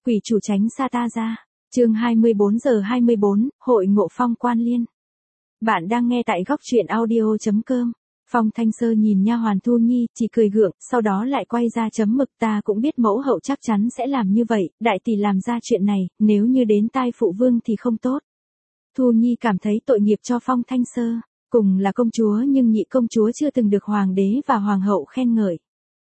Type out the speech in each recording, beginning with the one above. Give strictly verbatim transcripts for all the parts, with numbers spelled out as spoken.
Quỷ chủ tránh xa ta ra. Chương hai mươi bốn giờ hai mươi bốn, hội ngộ Phong Quan Liên. Bạn đang nghe tại góc truyện audio chấm com. Phong Thanh Sơ nhìn nha hoàn Thu Nhi, chỉ cười gượng, sau đó lại quay ra chấm mực, ta cũng biết mẫu hậu chắc chắn sẽ làm như vậy, đại tỷ làm ra chuyện này, nếu như đến tai phụ vương thì không tốt. Thu Nhi cảm thấy tội nghiệp cho Phong Thanh Sơ, cùng là công chúa nhưng nhị công chúa chưa từng được hoàng đế và hoàng hậu khen ngợi.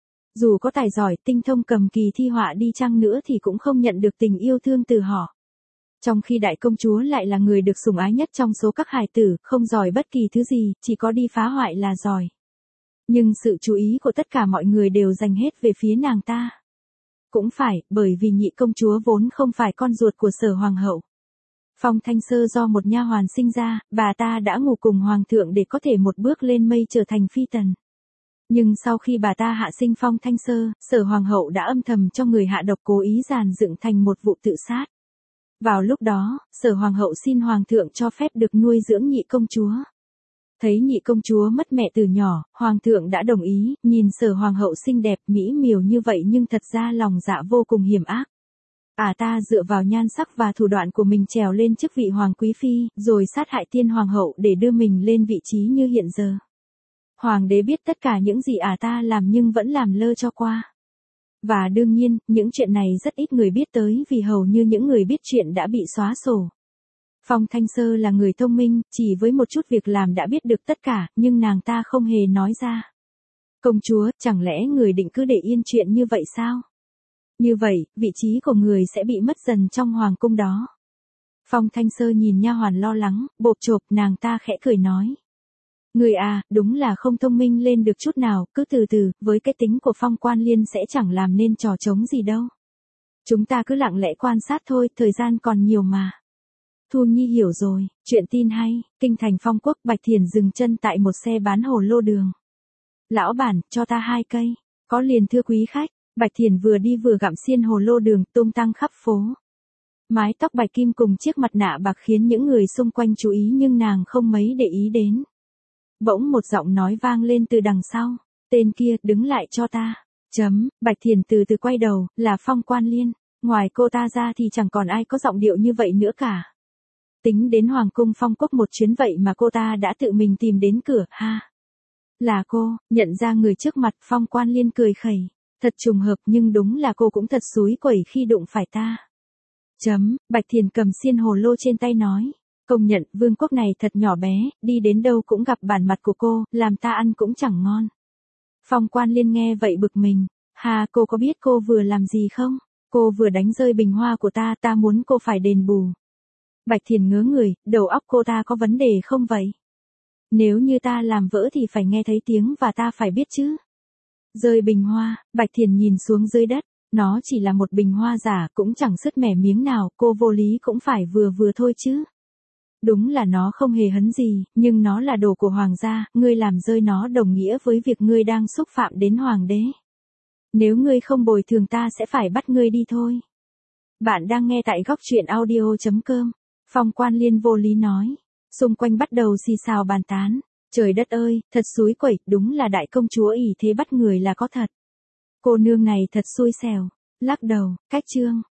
Dù có tài giỏi, tinh thông cầm kỳ thi họa đi chăng nữa thì cũng không nhận được tình yêu thương từ họ. Trong khi đại công chúa lại là người được sủng ái nhất trong số các hài tử, không giỏi bất kỳ thứ gì, chỉ có đi phá hoại là giỏi. Nhưng sự chú ý của tất cả mọi người đều dành hết về phía nàng ta. Cũng phải, bởi vì nhị công chúa vốn không phải con ruột của Sở hoàng hậu. Phong Thanh Sơ do một nha hoàn sinh ra, bà ta đã ngủ cùng hoàng thượng để có thể một bước lên mây trở thành phi tần. Nhưng sau khi bà ta hạ sinh Phong Thanh Sơ, Sở hoàng hậu đã âm thầm cho người hạ độc cố ý dàn dựng thành một vụ tự sát. Vào lúc đó, Sở hoàng hậu xin hoàng thượng cho phép được nuôi dưỡng nhị công chúa. Thấy nhị công chúa mất mẹ từ nhỏ, hoàng thượng đã đồng ý, nhìn Sở hoàng hậu xinh đẹp mỹ miều như vậy nhưng thật ra lòng dạ vô cùng hiểm ác. À ta dựa vào nhan sắc và thủ đoạn của mình trèo lên chức vị hoàng quý phi, rồi sát hại tiên hoàng hậu để đưa mình lên vị trí như hiện giờ. Hoàng đế biết tất cả những gì à ta làm nhưng vẫn làm lơ cho qua. Và đương nhiên, những chuyện này rất ít người biết tới vì hầu như những người biết chuyện đã bị xóa sổ. Phong Thanh Sơ là người thông minh, chỉ với một chút việc làm đã biết được tất cả, nhưng nàng ta không hề nói ra. Công chúa, chẳng lẽ người định cứ để yên chuyện như vậy sao? Như vậy, vị trí của người sẽ bị mất dần trong hoàng cung đó. Phong Thanh Sơ nhìn nha hoàn lo lắng, bộp chộp, nàng ta khẽ cười nói. Người à, đúng là không thông minh lên được chút nào, cứ từ từ, với cái tính của Phong Quan Liên sẽ chẳng làm nên trò trống gì đâu. Chúng ta cứ lặng lẽ quan sát thôi, thời gian còn nhiều mà. Thu Nhi hiểu rồi, chuyện tin hay, kinh thành Phong Quốc, Bạch Thiền dừng chân tại một xe bán hồ lô đường. Lão bản, cho ta hai cây, có liền thưa quý khách. Bạch Thiền vừa đi vừa gặm xiên hồ lô đường tung tăng khắp phố. Mái tóc bạch kim cùng chiếc mặt nạ bạc khiến những người xung quanh chú ý nhưng nàng không mấy để ý đến. Bỗng một giọng nói vang lên từ đằng sau. Tên kia, đứng lại cho ta. Chấm, Bạch Thiền từ từ quay đầu, là Phong Quan Liên. Ngoài cô ta ra thì chẳng còn ai có giọng điệu như vậy nữa cả. Tính đến Hoàng cung Phong Quốc một chuyến vậy mà cô ta đã tự mình tìm đến cửa, ha. Là cô, nhận ra người trước mặt, Phong Quan Liên cười khẩy. Thật trùng hợp nhưng đúng là cô cũng thật xúi quẩy khi đụng phải ta. Chấm, Bạch Thiền cầm xiên hồ lô trên tay nói. Công nhận, vương quốc này thật nhỏ bé, đi đến đâu cũng gặp bản mặt của cô, làm ta ăn cũng chẳng ngon. Phong Quan Liên nghe vậy bực mình. Hà, cô có biết cô vừa làm gì không? Cô vừa đánh rơi bình hoa của ta, ta muốn cô phải đền bù. Bạch Thiền ngớ người, đầu óc cô ta có vấn đề không vậy? Nếu như ta làm vỡ thì phải nghe thấy tiếng và ta phải biết chứ. Rơi bình hoa, Bạch Thiền nhìn xuống dưới đất, nó chỉ là một bình hoa giả cũng chẳng sứt mẻ miếng nào, cô vô lý cũng phải vừa vừa thôi chứ. Đúng là nó không hề hấn gì, nhưng nó là đồ của hoàng gia, ngươi làm rơi nó đồng nghĩa với việc ngươi đang xúc phạm đến hoàng đế. Nếu ngươi không bồi thường ta sẽ phải bắt ngươi đi thôi. Bạn đang nghe tại góc truyện audio chấm com. Phong Quan Liên vô lý nói. Xung quanh bắt đầu xì xào bàn tán. Trời đất ơi, thật xúi quẩy, đúng là đại công chúa ỷ thế bắt người là có thật. Cô nương này thật xui xẻo. Lắc đầu, cách chương.